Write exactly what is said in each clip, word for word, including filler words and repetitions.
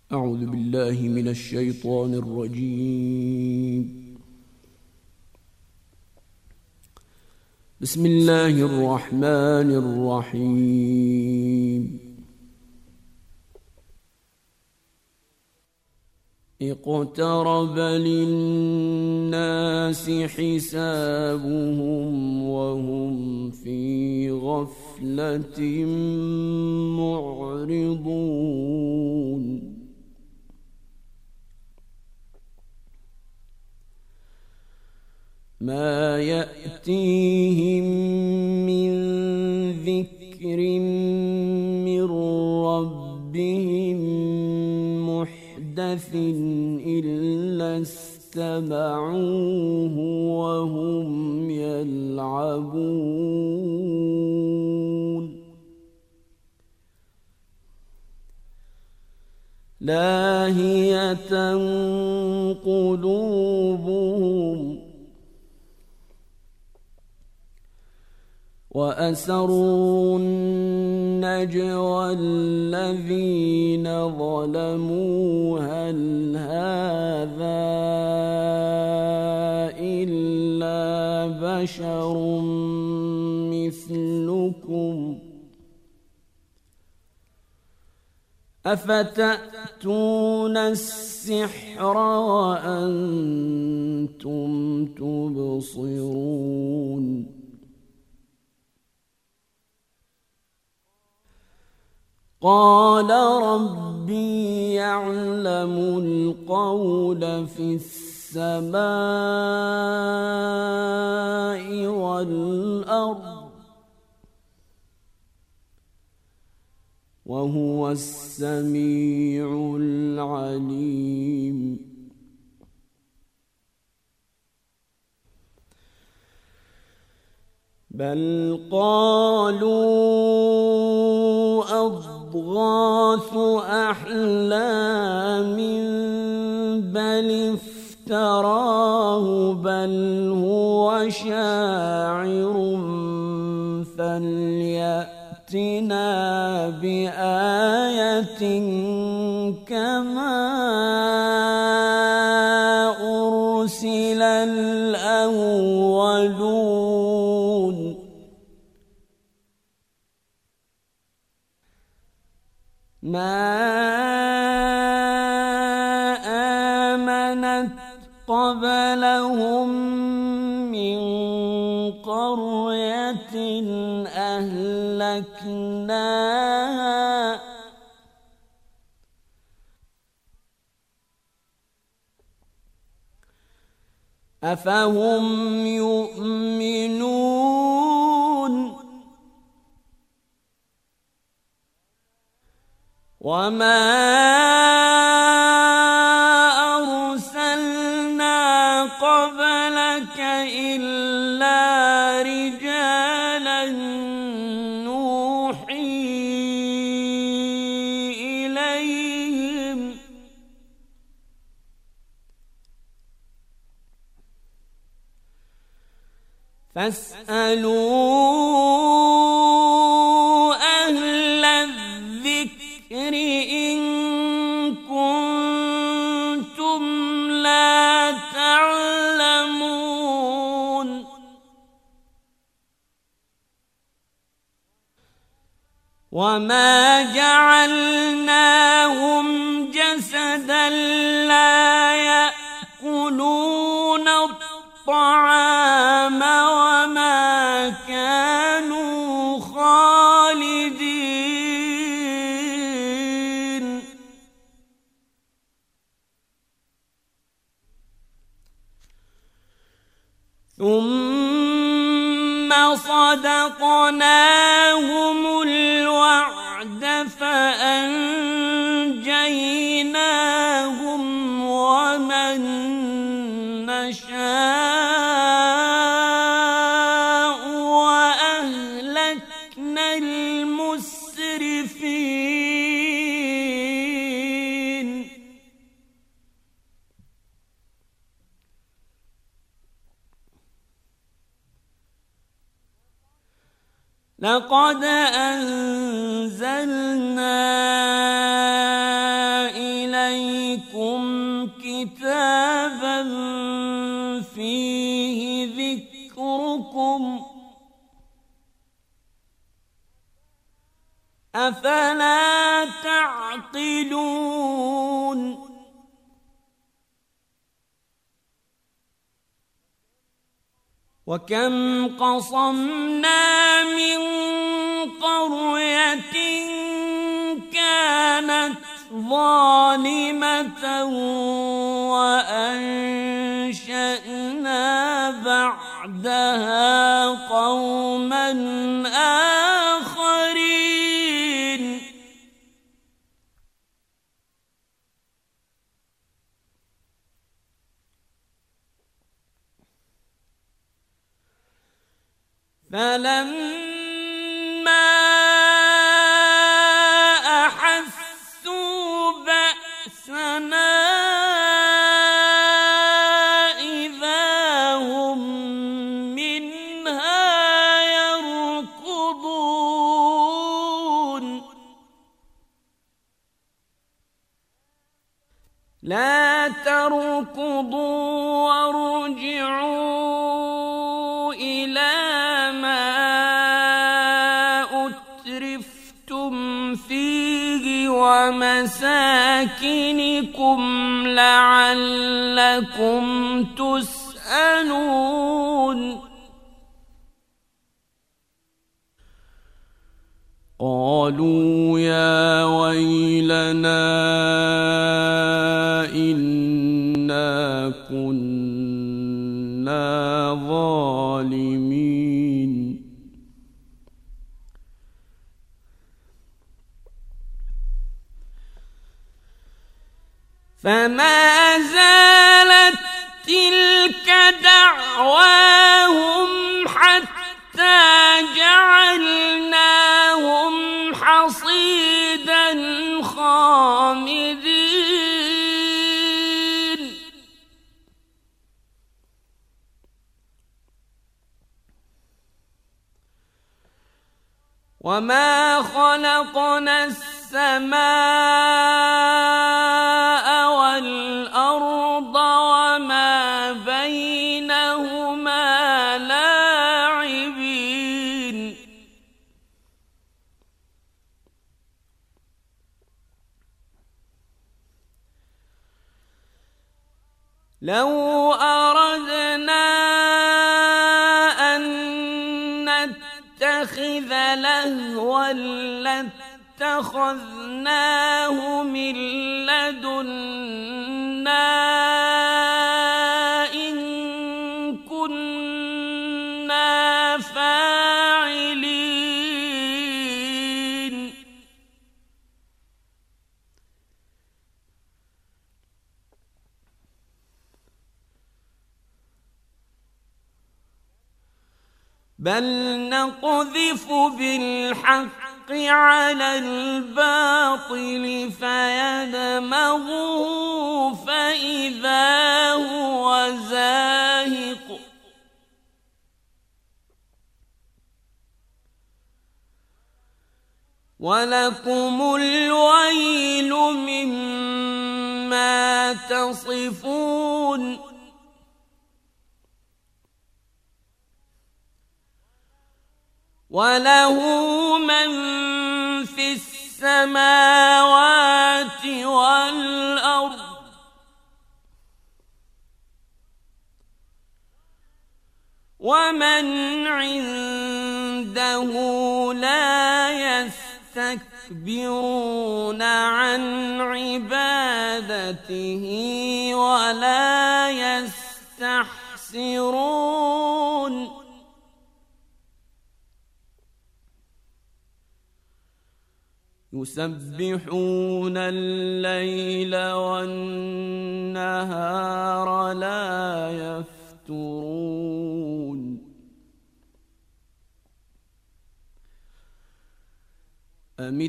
أعوذ بالله من الشيطان الرجيم. بسم الله الرحمن الرحيم. اقترب للناس حسابهم وهم في غفلة معرضون. ما يأتيهم من ذكر من ربهم محدث إلا استمعوه وهم يلعبون. لاهية قلوبهم وأسروا النجوى الذين ظلموا هل هذا إلا بشر مثلكم أفتأتون السحر وأنتم تبصرون. قال ربي يعلم القول في السماء والأرض وهو السميع العليم. بل قالوا أضغاث أحلام بل افتراه بل هو شاعر فليأتنا بآية كما أرسل الأولون. ما آمنت قبلهم من قرية أهلكناها أفهم يؤمنون. وما أرسلنا قبلك إلا رجالا نوحي إليهم فاسألوا أهل الذكر إن كنتم لا تعلمون. وما جعلناهم جسدا لا يأكلون الطعام وما كانوا خالدين. ثم صدقناهم الوعد فأنجيناهم ومن نشاء وأهلكنا المسرفين. لقد أنزلنا إليكم يعدلون وكم قصمنا من قرية كانت ظالمة وأنشأنا بعدها قوما آخرين فلما أحسوا بأسنا إذا هم منها يركضون لا تركضوا وارجعوا إلى ومساكنكم لعلكم تسألون قالوا يا ويلنا إنا كنا ظالمين فما زالت تلك دعواهم حتى جعلناهم حصيدا خامدين وما خلقنا السماء والأرض وما بينهما لاعبين لو أردنا أن نتخذ لهوا لاتخذناه من لدنا إن كنا فاعلين بل نقذف بالحق على الباطل فيدمغه فإذا هو زاهق ولكم الويل مما تصفون وله من في السماوات والأرض ومن عنده لا يستكبرون عن عبادته ولا يستحسرون يسبحون الليل والنهار لا يفترون أم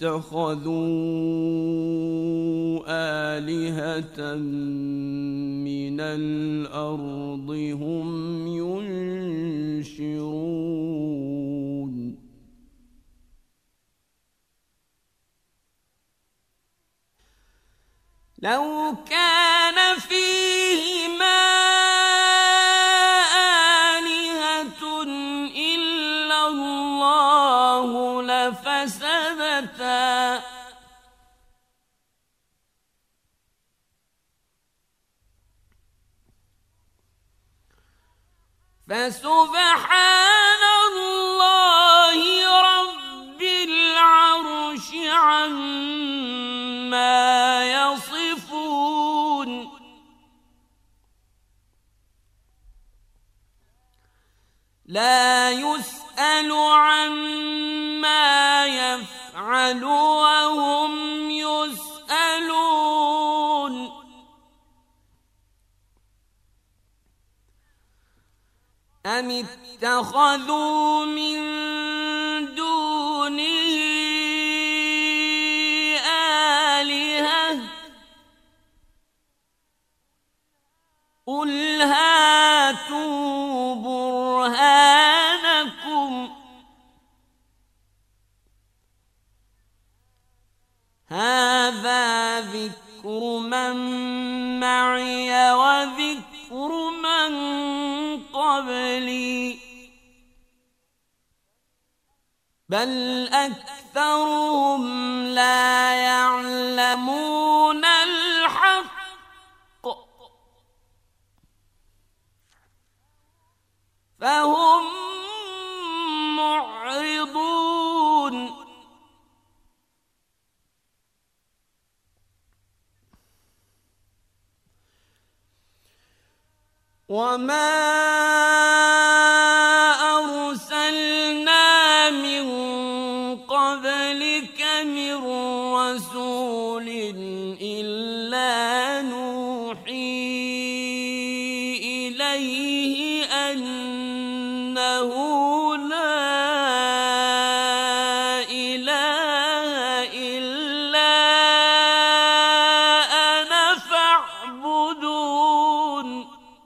اتخذوا آلهة من الأرض هم ينشرون لو كان فيهما آلهة إلا الله لفسدتا فسبحان الله رب العرش عما يصفون لا يسأل عما يفعل وهم يسألون أم اتخذوا من دونه آلهة قل هاتوا برهانكم هذا ذكر من معي وذكر من قبلي بل أكثرهم لا يعلمون الحق فهم معرضون وما أرسلنا من قبلك من رسول إلا نوحي إليه أنه لا إله إلا أنا فاعبدون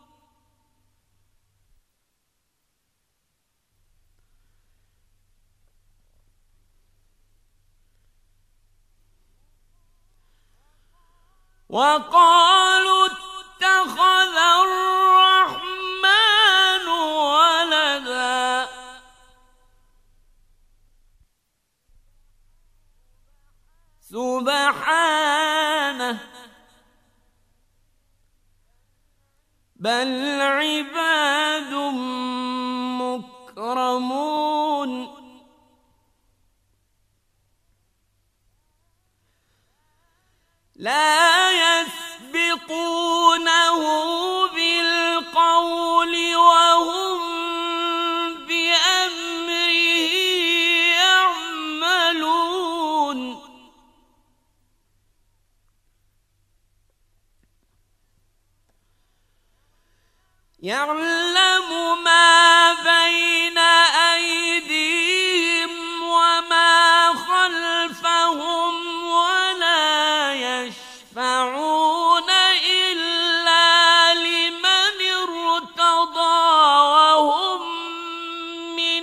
وقالوا اتخذ الرحمن ولدا سبحانه بل عباد مكرمون لا يسبقونه بالقول وهم بأمره يعملون يعلم ما بين أيديهم وما خلفهم ولا يشفعون إلا لمن ارتضى وهم من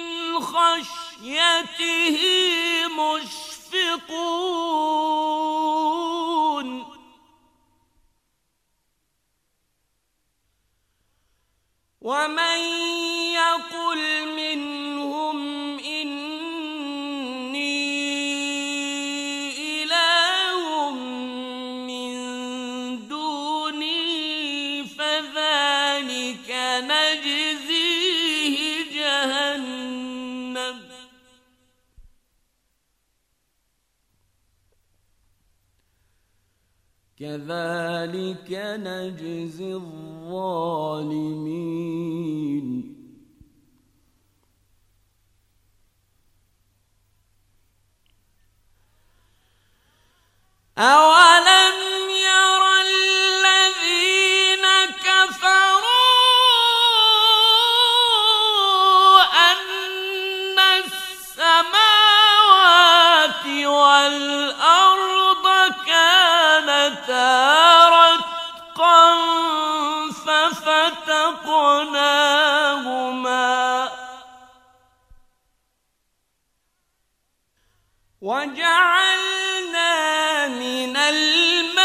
خشيته مشفقون ومن يقل منهم إني إله من دونه فذلك نجزيه جهنم كذلك نجزي الظالمين أولم ير الذين كفروا أن السماوات والأرض كانتا رتقا ففتقناهما وجعلنا من الماء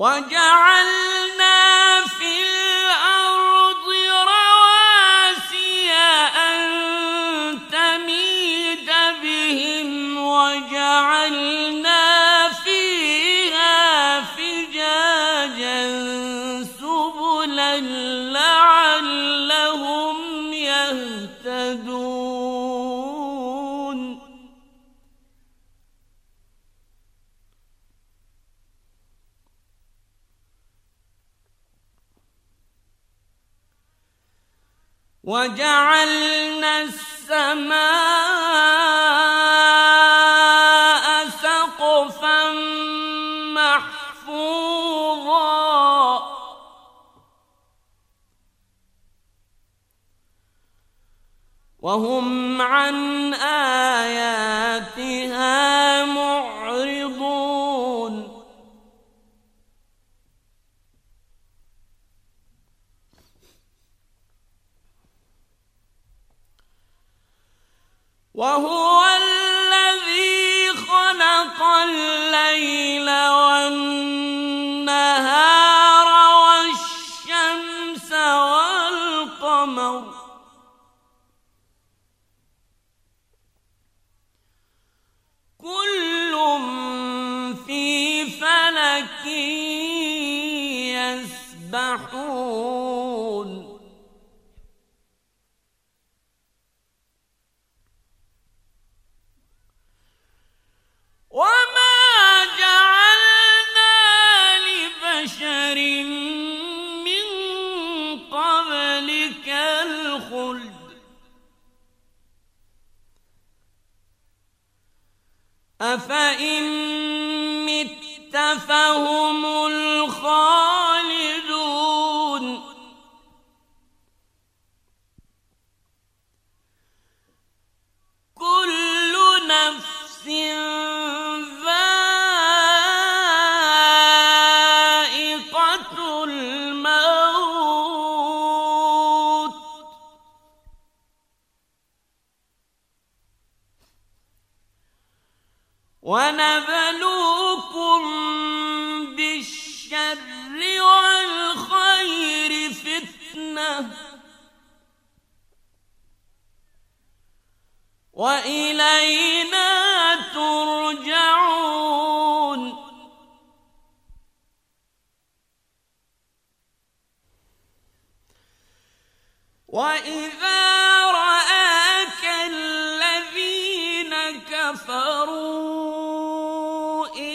وجعلنا في الأرض رواسي أن تميد بهم وجعلنا فيها فجاجا سبلا لعلهم يهتدون وجعلنا السماء سقفا محفوظا وهم عن آياتها معرضون وهو الذي خلق الليل والنهار والشمس والقمر كل في فلك يسبحون وما جعلنا لبشر من قبلك الخلد أفإن مت فهم الخالدون كل نفس ذائقة الموت ونبلوكم بالشر والخير فتنة وإلينا ترجعون وإذا رآك الذين كفروا إن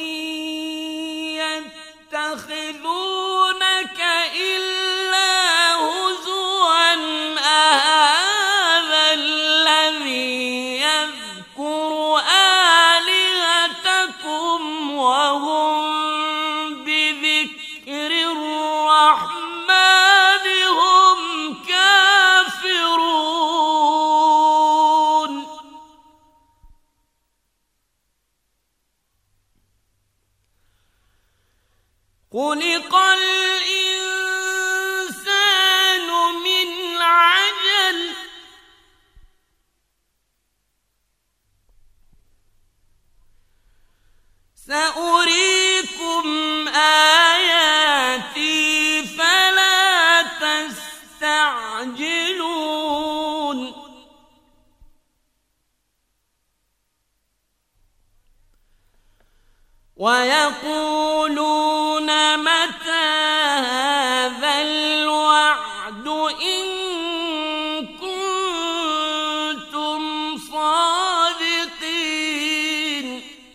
يتخذونك إلا هزوا أهذا الذي يذكر آلهتكم وهم بذكر الرحمن هم كافرون خلق الإنسان من عجل سأريكم آياتي فلا تستعجلون ويقولون متى هذا الوعد إن كنتم صادقين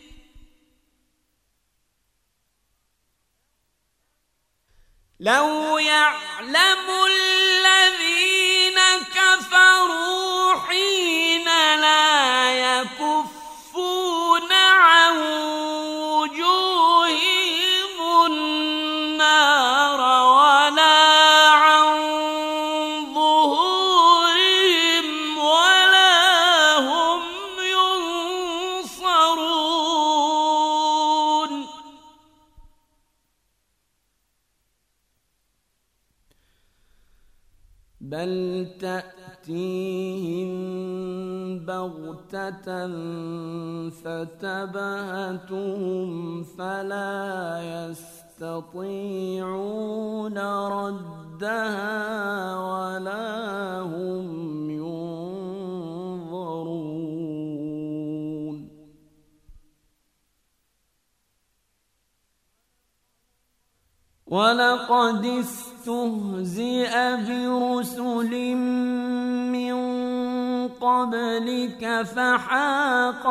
لو يعلم الذين كفروا حين لا يكفون عن وجوههم النار ولا عن ظهورهم ولا هم ينصرون بل تأتيهم بغتة فتبهتهم فلا يستطيعون ردها ولا هم ينظرون ولقد استهزئ برسل من قبلك فحاق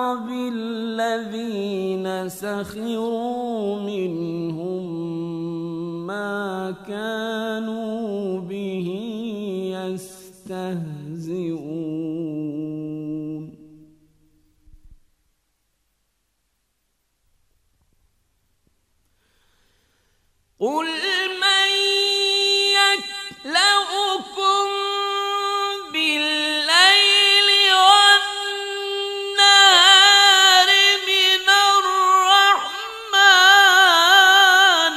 بالذين سخروا منهم ما كانوا به يستهزئون قل من يكلؤكم بالليل والنهار من الرحمن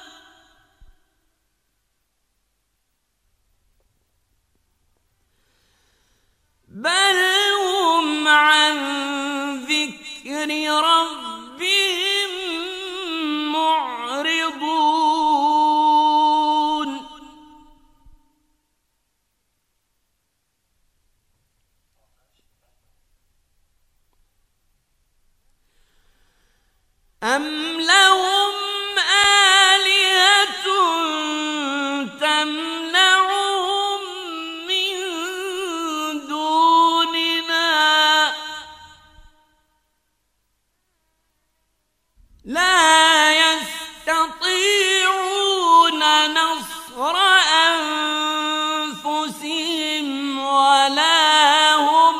بل هم عن ذكر ربهم معرضون أم لهم آلهة تمنعهم من دوننا لا يستطيعون نصر أنفسهم ولا هم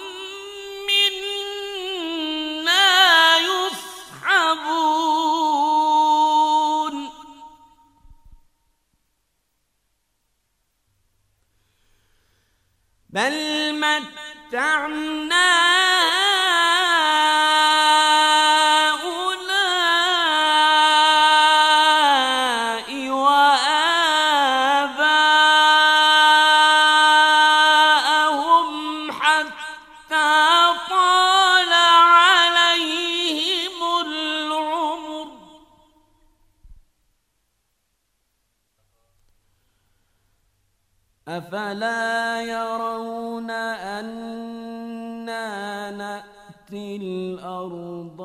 منا يصحبون بل متعنا أفلا يرون أنا نأتي الأرض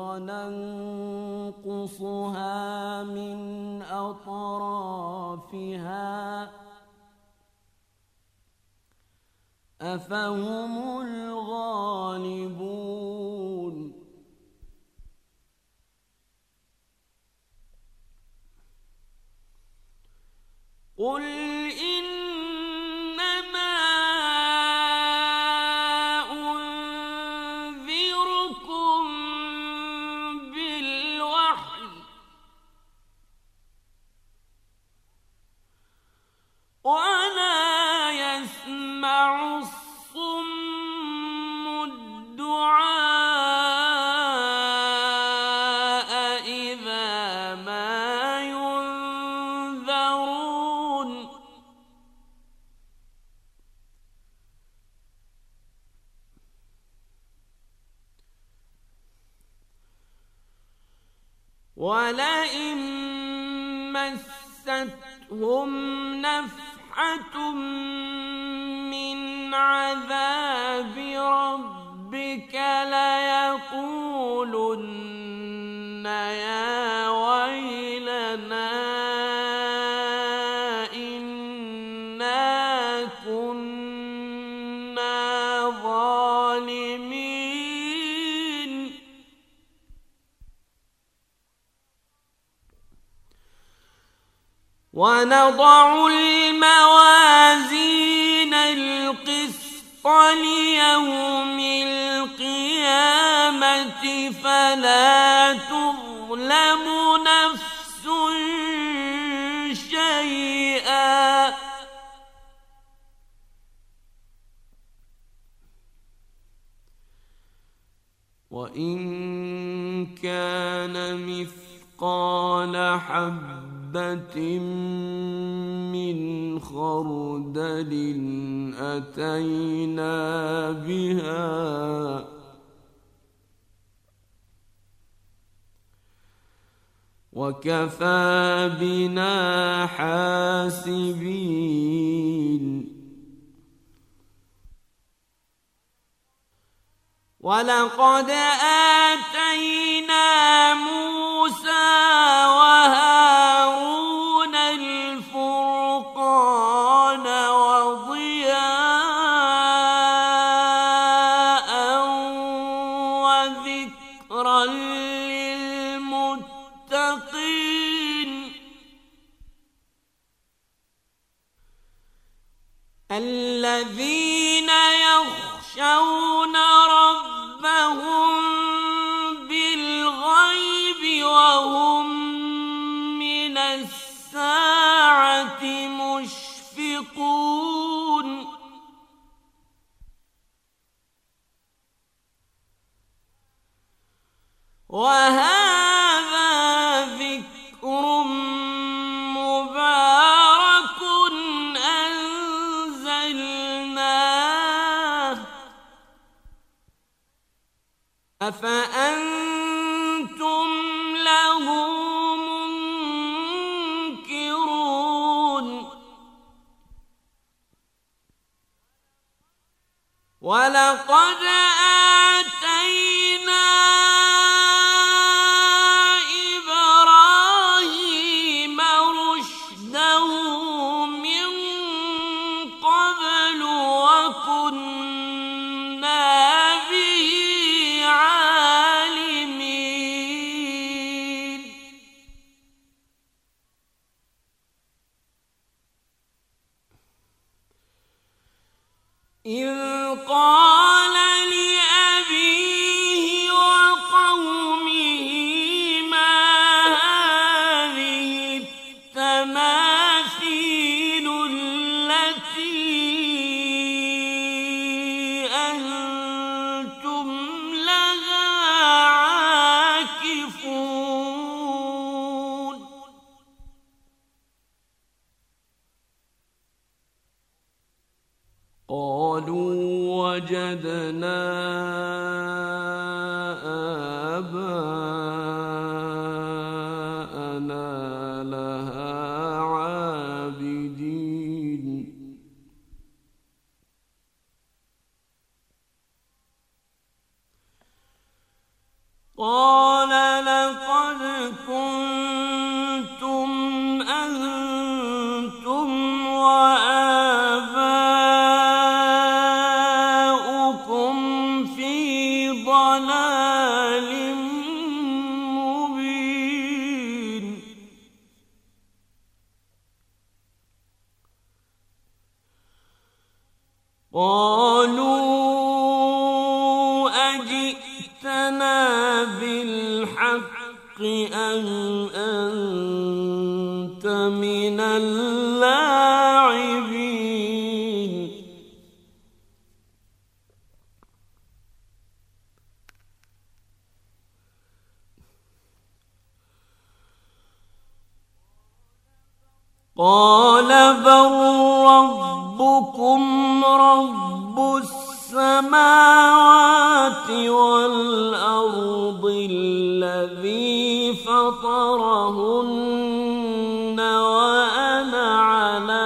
ننقصها من أطرافها أفهم الغالبون قل إن ولا يسمع الصم الدعاء إذا ما ينذرون ولئن مستهم نفحة من عذاب ربك ليقولن يا ويلنا إنا كنا ظالمين ونضع الموازين القسط ليوم القيامة فلا تظلم نفس شيئا وإن كان مثقال حبة من خردل أتينا بها وكفى بنا حاسبين ولقد آتينا موسى وهارون الفرقان وضياء وذكرا للمتقين الذين يخشون ربهم بالغيب وهم من الساعة مشفقون وهذا ذكر مبارك أنزلناه أفأنتم له منكرون ولقد آتينا إبراهيم رشده من قبل وكنا به عالمين إذ قال لأبيه وقومه ما هذه التماثيل التي أنتم لها عاكفون قالوا وجدنا آباءنا لها عابدين قال لقد كنتم أنتم وآباؤكم في ضلال مبين قالوا أجئتنا بالحق أم أنت من اللاعبين قال بل ربكم رب السماوات والأرض الذي فطرهن وأنا على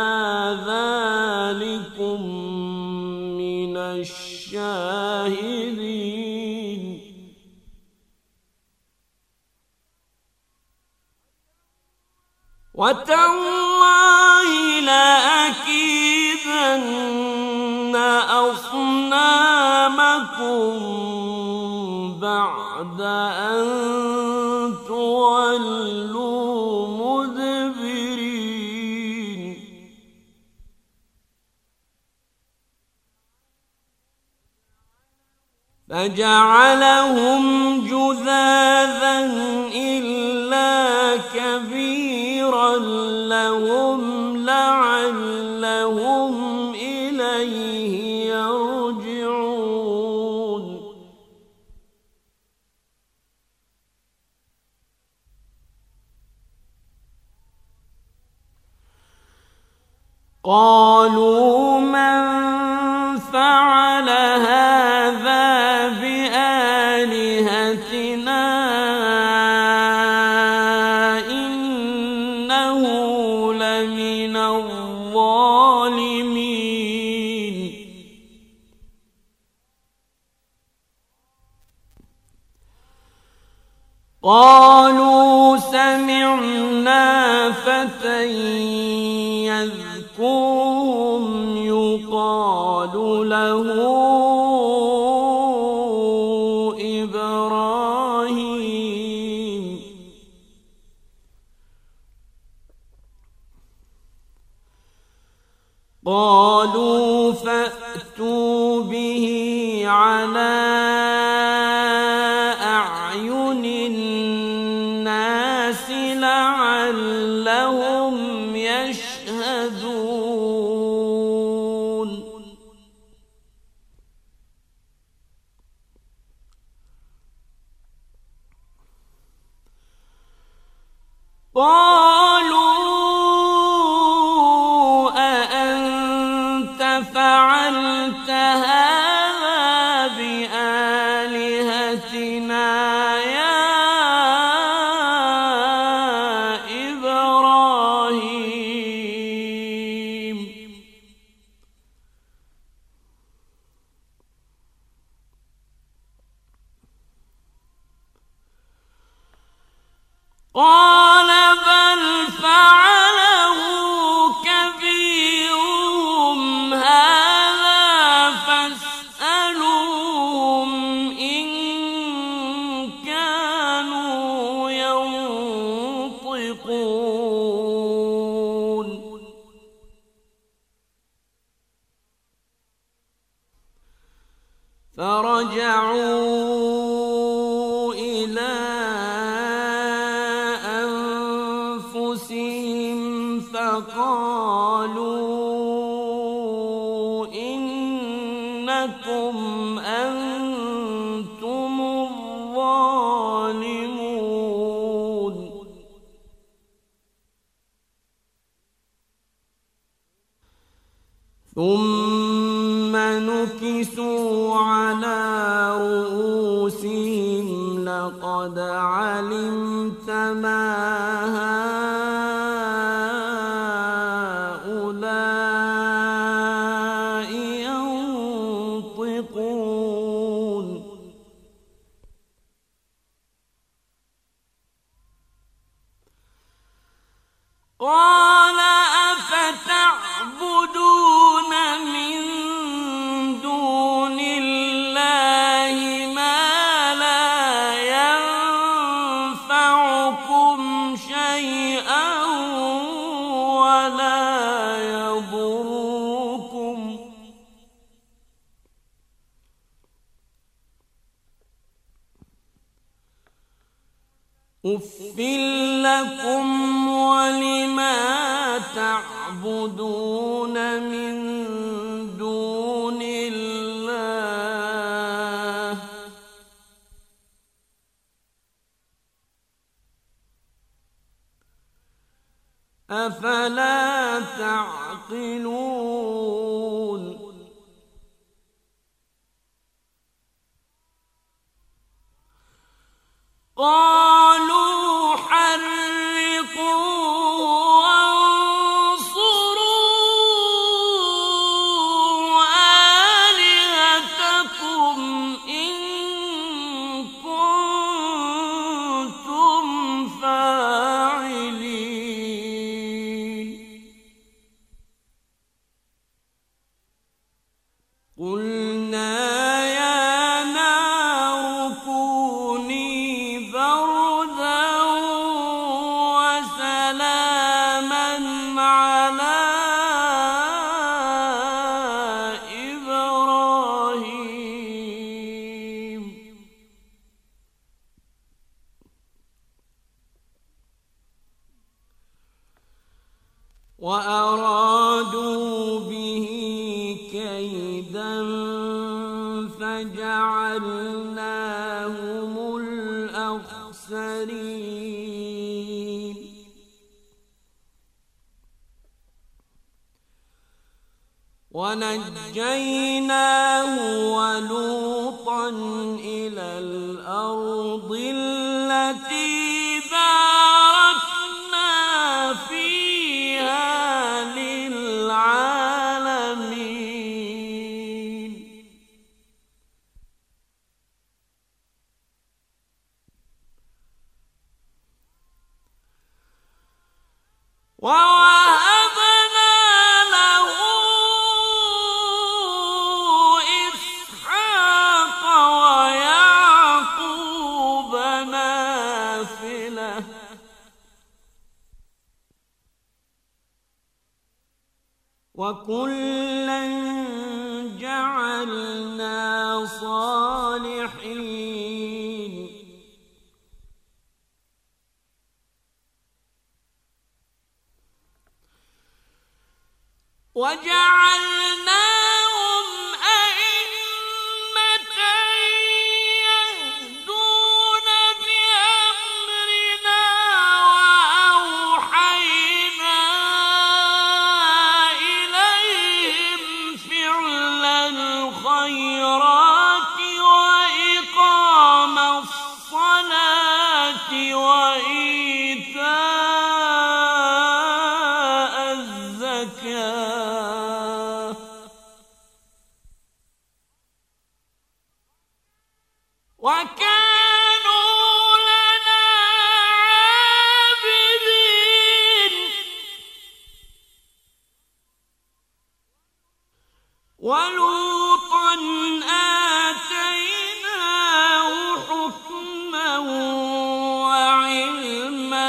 ذلكم من الشاهدين وتالله لأكيدن أصنامكم بعد أن تولوا مدبرين فجعلهم جذاذا إلا كبيرا لهم لعلهم إليه يرجعون قالوا من فعل هذا بآلهتنا قالوا سمعنا فتى يذكرهم يقال له إبراهيم قالوا فأتوا به على أعين الناس لعلهم يشهدون قالوا أأنت فعلت هذا بآلهتنا يا إبراهيم قال بل فعله كبيرهم هذا فاسألوهم إن كانوا ينطقون فرجعوا إلى أنفسهم فقالوا إنكم أنتم الظالمون ثم نكسوا على رؤوسهم لقد علمت ما هؤلاء ينطقون قال أفتعبدون من دون الله ما لا ينفعكم شيئا ولا يضركم أُفٍّ لكم ولما تعبدون من دون الله أفلا تعقلون قالوا حرقوه وانصروا آلهتكم إن كنتم فاعلين قلنا يا نار كوني بردا وسلاما على إبراهيم وأرادوا به كيدا فجعلناهم الأخسرين ونجيناه ولوطا إلى الأرض التي باركنا فيها للعالمين وكلا جعلنا صالحين وجعلناهم أئمة يهدون بأمرنا وأوحينا إليهم فعل الخيرات وإقام الصلاة وإيتاء الزكاة وكانوا لنا عابدين ولوطا آتيناه حكما وعلما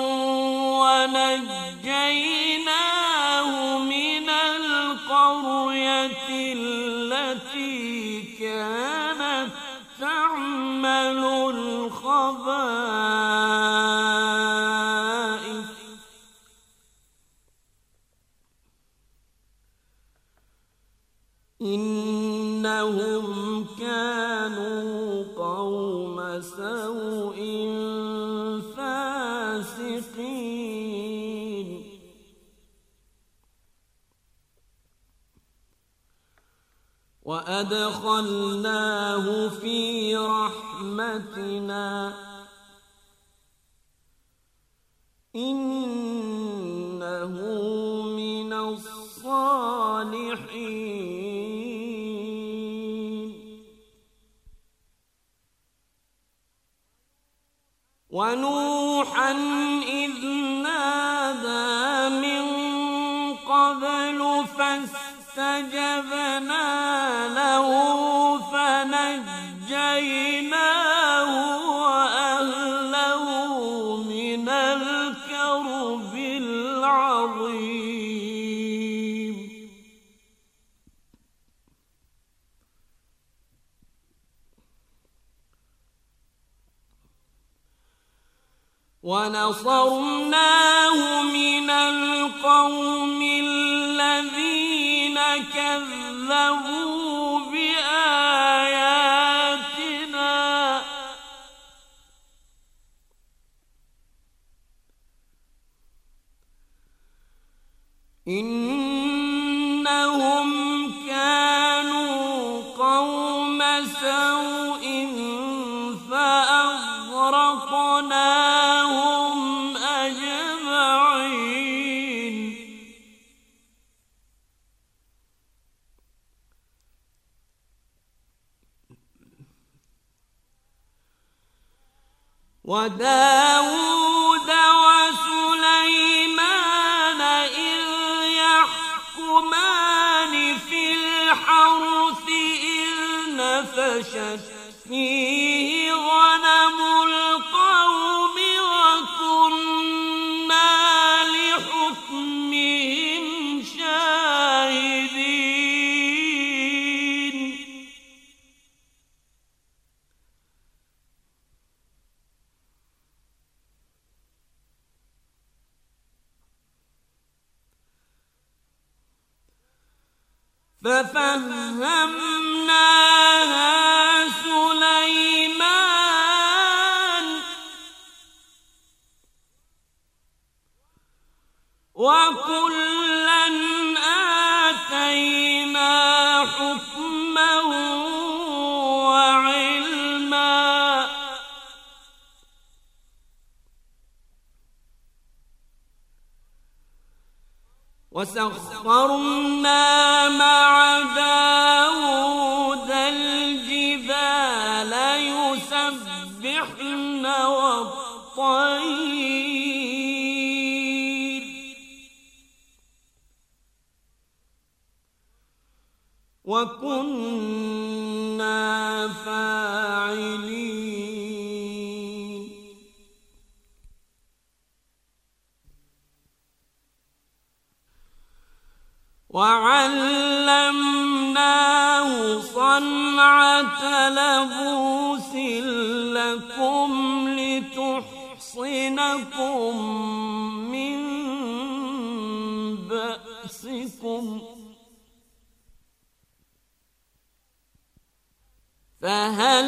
ونجيناه من القرية التي كانت تعمل الخبائث إنهم كانوا قوم سوء فاسقين وأدخلناه في رحمتنا إنه من الصالحين ونوحا إذ نادى من قبل فاستجبنا له فنجيناه وأهله من الكرب العظيم ونصرناه من القوم الذين كذبوا بآياتنا إنهم كانوا قوم سوء فأغرقناهم أجمعين وداود وسليمان إذ يحكمان في الحرث إذ نفشت فيه غنم القوم وكنا لحكمهم شاهدين ففهمناها سليمان وكلا آتينا حكما وعلما وسخرنا مع داود الجبال يسبحن والطير وكنا فاعلين صنعة لبوس لكم لتحصنكم من بأسكم فهل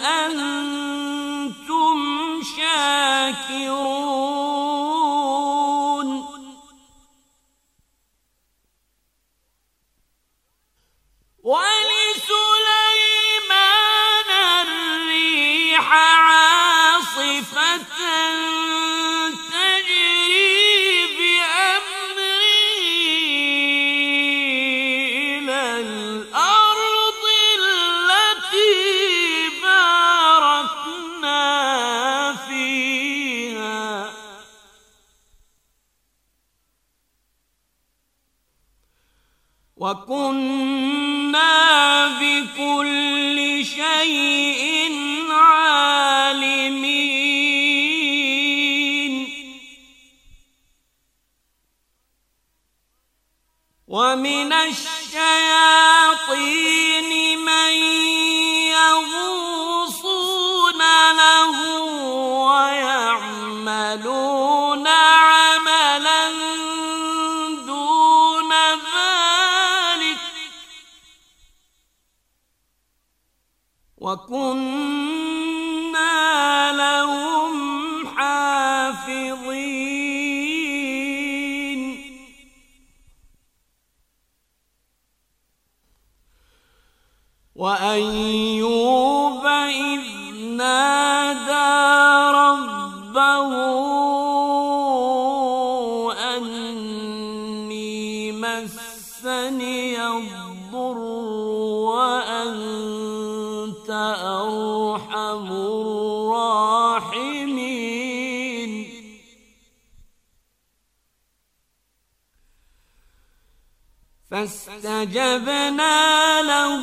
أنتم شاكرون ولسليمان الريح عاصفة تجري بأمره إلى الأرض التي باركنا فيها وكنا بكل شيء عالمين ومن الشياطين من يغوصون له ويعملون عملا دون ذلك وكنا لهم حافظين وأيوب إذ نادى ربه أني مسني الضر وأنت أرحم الراحمين فاستجبنا له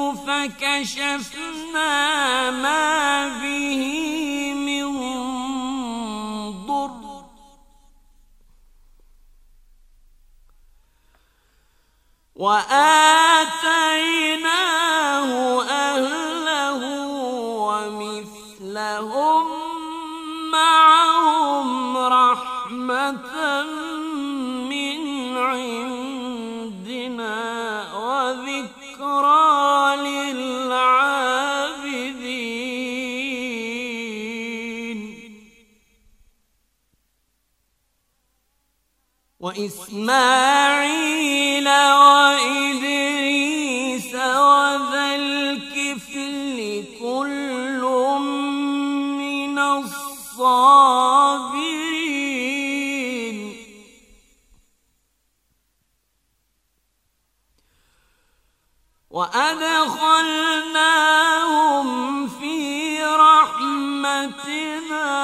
فكشفنا ما به من ضر وآتيناه أهله ومثلهم معهم رحمة من عندنا وذكرى للعابدين وإسماعيل وإدريس وذا الكفل كل من الصابرين وأدخلناهم في رحمتنا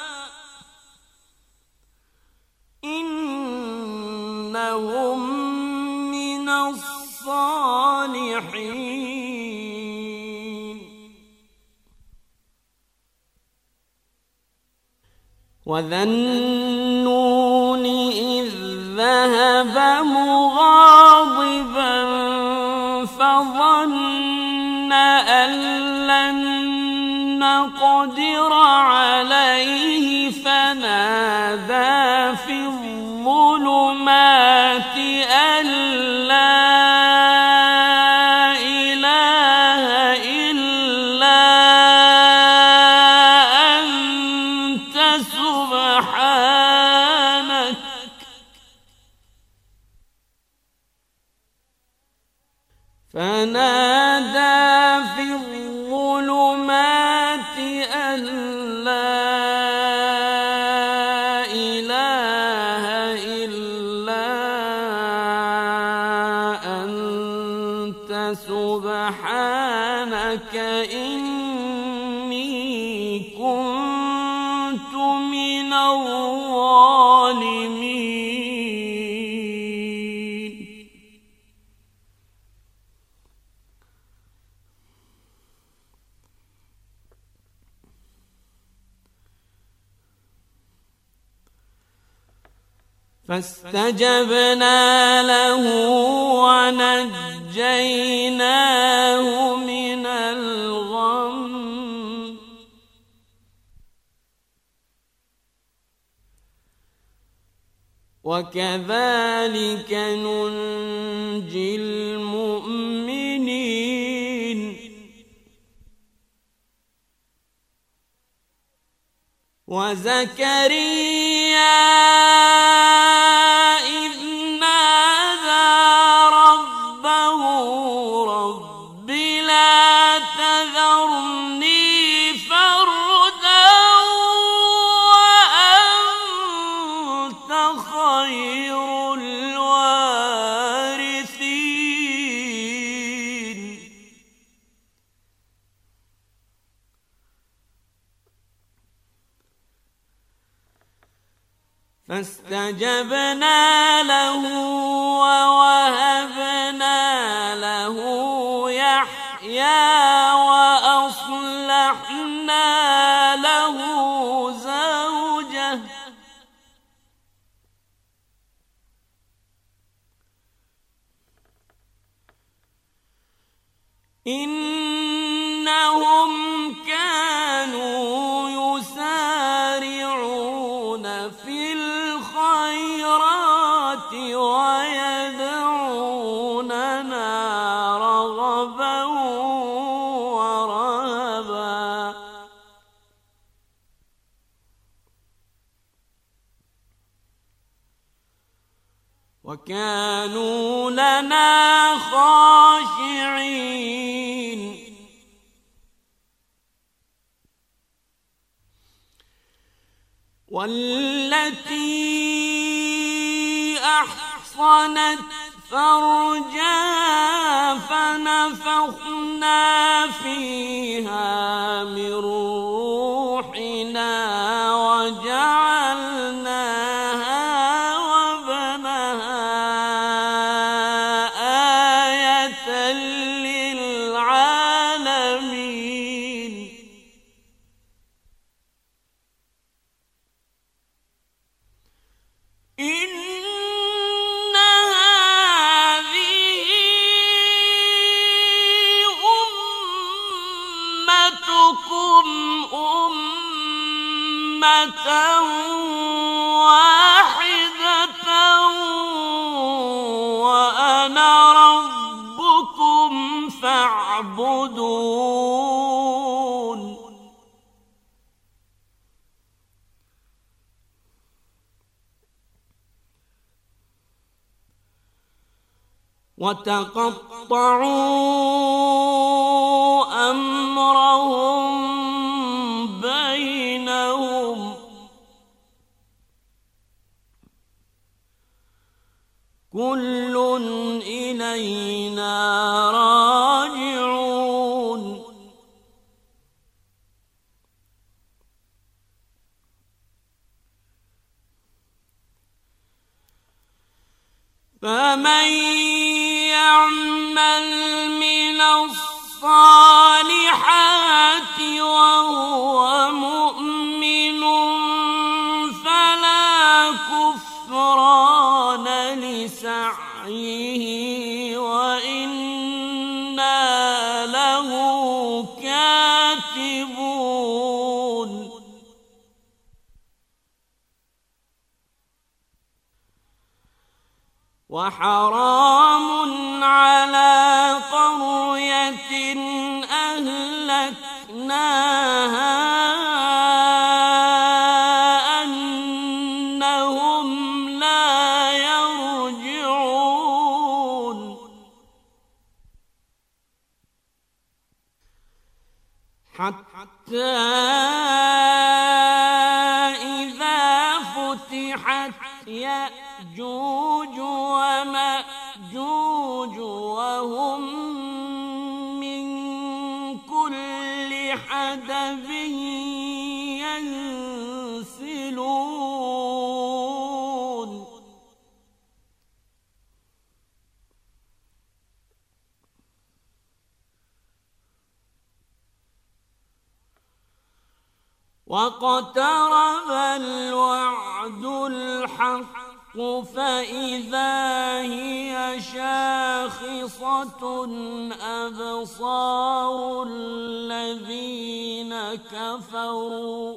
إنهم من الصالحين وذا النون إذ ذهب مغاضبا فظن أن لن نقدر عليه فنادى في الظلمات أن لا إله إلا أنت سبحانك فنادى في الظلمات أن لا إله إلا أنت سبحانك إني كنت من الظالمين فاستجبنا له ونجيناه ونجيناه من الغم وكذلك ننجي المؤمنين وزكريا إذ نادى ربه رب لا تذرني فردا وأنت خير الوارثين فاستجبنا له ووهبنا له يحيى وأصلحنا له زوجه إنهم كانوا يسارعون في الخيرات ويدعوننا رغبا ورهبا وكانوا لنا خاشعين والتي أحصنت فرجها فنفخنا فيها من روحنا وجعلناها وابنها آية للعالمين إن هذه أمتكم أمة واحدة وأنا ربكم فاعبدون وتقطعوا أمرهم بينهم كل إلينا راجعون فمن يعمل من الصالحات وهو مؤمن فلا كفران لسعيه وإنا له كاتبون وحرام على قرية أهلكناها أنهم لا يرجعون حتى إذا فتحت يأجوج ومأجوج وهم من كل حدب ينسلون واقترب الوعد الحق فإذا هي شاخصة أبصار الذين كفروا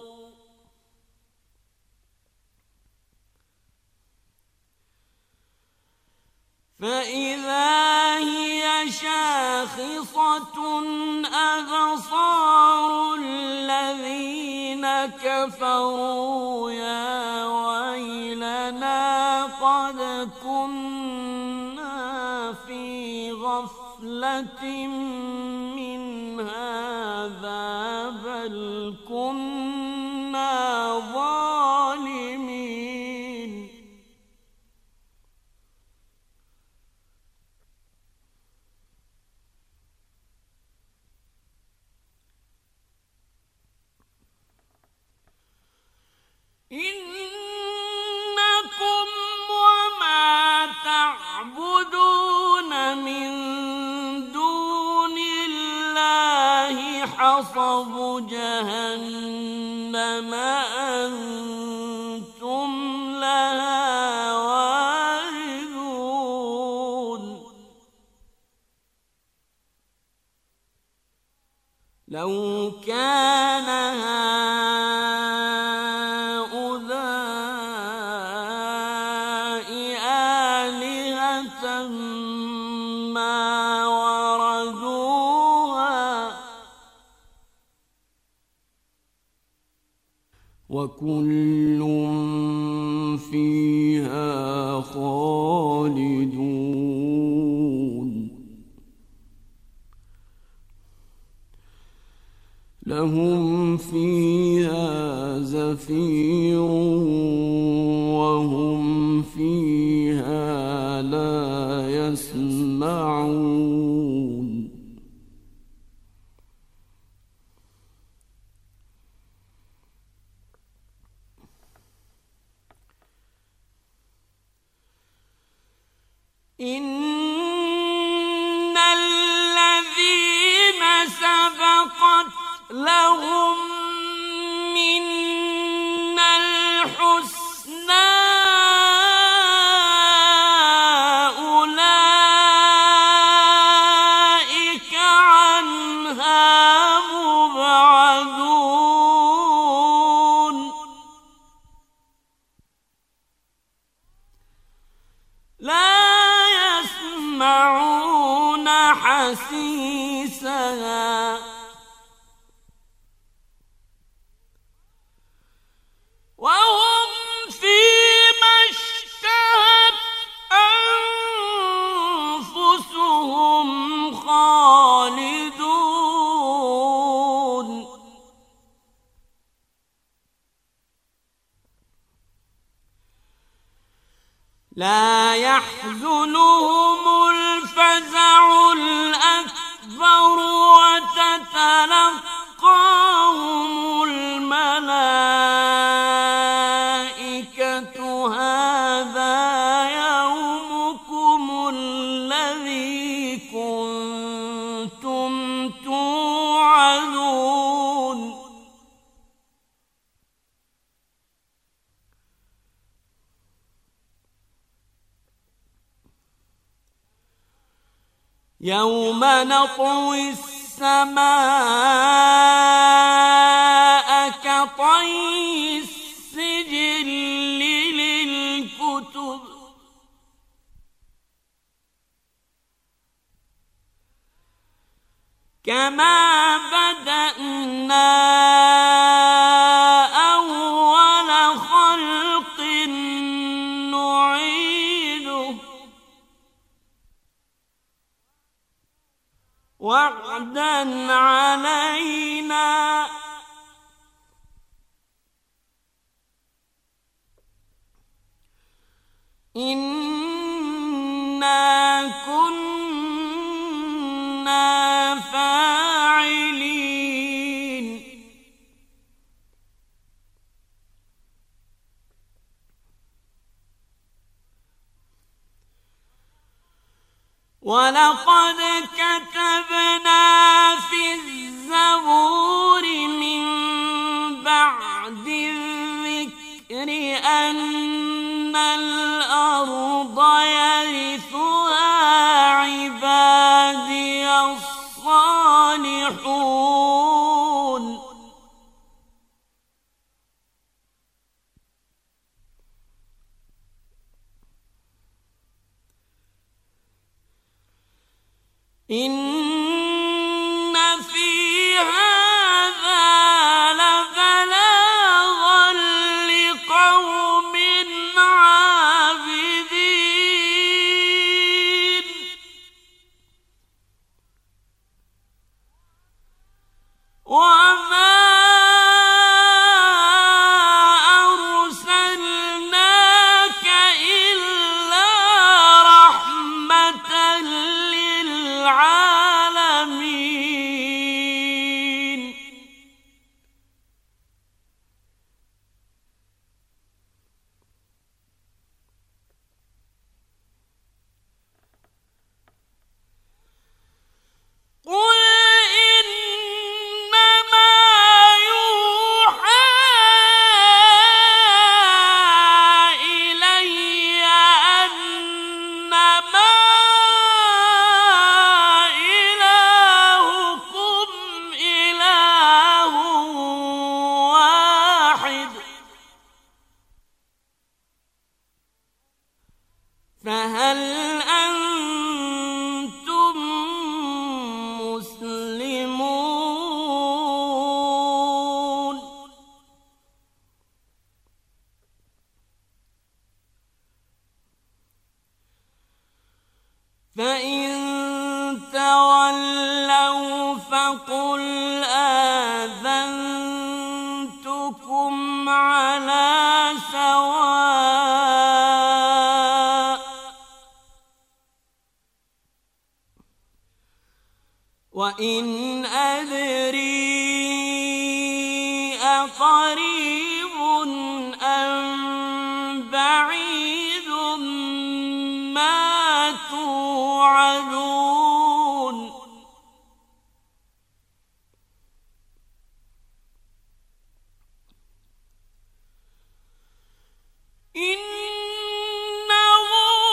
فإذا هي شاخصة أبصار الذين كفروا يا ويلنا قد كنا في غفلة من هذا بل كنا ظالمين إنكم وما تعبدون من دون الله حصب جهنم أنتم لها واردون لو كان وكل فيها خالدون لهم فيها زفير وهم فيها لا يسمعون إن الذين سبقت لهم منا الحسنى أولئك عنها مبعدون لا يسمعون حسيسها وهم فيما اشتهت أنفسهم خالدون لا يحزنهم الفزع الأكبر وتتلقاهم الملائكة هذا يومكم الذي كنتم توعدون يوم نطوي السماء كطي السجل للكتب كما بدأنا أول خلق نعيده وعدا علينا إنا كنا فاعلين ولقد كتبنا في الزبور من بعد الذكر أن الأرض صالحون إن في هذا لبلاغا لقوم عابدين وما أرسلناك إلا رحمة للعالمين قل إنما يوحى إلي أنما إلهكم إله واحد فهل أنتم مسلمون فإن تولوا فقل آذنتكم على سواء وإن أدري أقريب أم بعيد ما توعدون إنه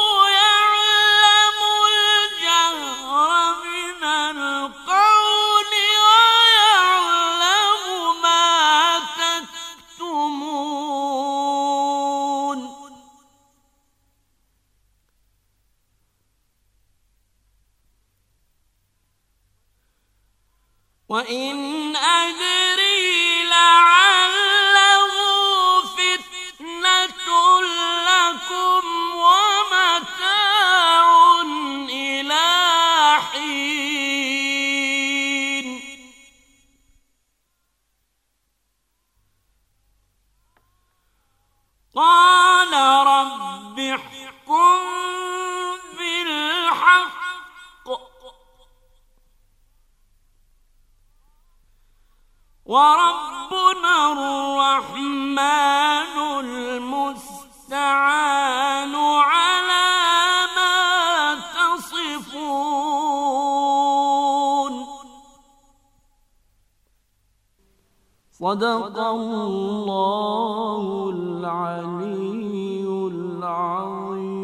يعلم الجهر من القول ويعلم ما تكتمون وإن أدري لعله فتنة لكم ومتاع إلى حين قال رب احكم بالحق وربنا الرحمن المستعان على ما تصفون صدق الله العلي العظيم.